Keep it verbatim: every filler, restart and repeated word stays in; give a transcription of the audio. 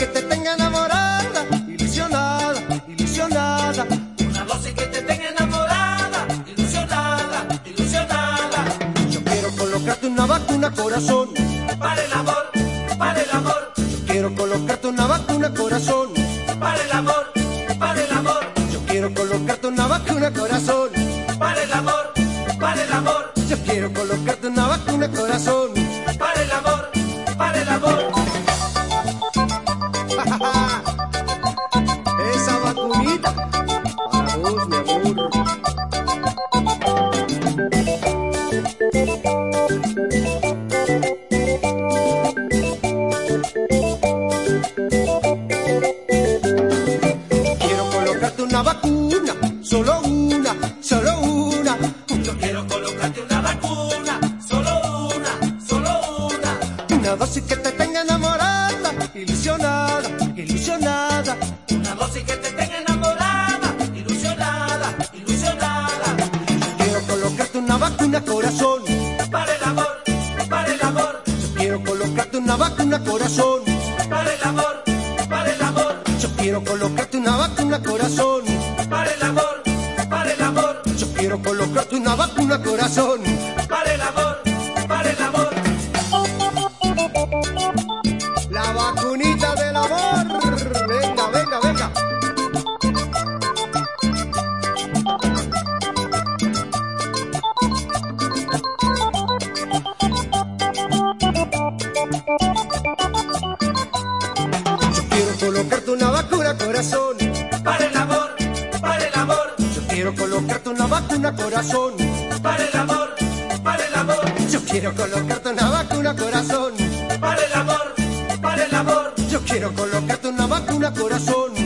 te tenga enamorada, ilusionada, ilusionada. Una dosis que te tenga enamorada, ilusionada, ilusionada. Yo quiero colocarte una vacuna corazón, Para el amor, para el amor, yo quiero colocarte una vacuna corazón, para el amor, para el amor, yo quiero colocarte una vacuna corazón, para el amor, para el amor, yo quiero colocarte una vacuna corazón. para el amor, para el amor. Esa vacunita para vos, mi amor. Quiero colocarte una vacuna, solo una, solo una. Yo quiero colocarte una vacuna, solo una, solo una. Una dosis que te tenga enamorada, ilusionada, ilusionada. Una dosis que te tenga enamorada, ilusionada, ilusionada. Quiero colocarte una vacuna corazón, Para el amor, para el amor, quiero colocarte una vacuna corazón, para el amor, para el amor, yo quiero colocarte una vacuna corazón, para el amor, para el amor, yo quiero colocarte una vacuna corazón. para el amor, para el amor. La vacunita del amor. Venga, venga, venga. Yo quiero colocarte una vacuna corazón, Para el amor, para el amor, yo quiero colocarte una vacuna corazón, para el amor, para el amor, yo quiero colocarte una vacuna corazón, para el amor, para el amor, yo quiero colocarte una vacuna corazón.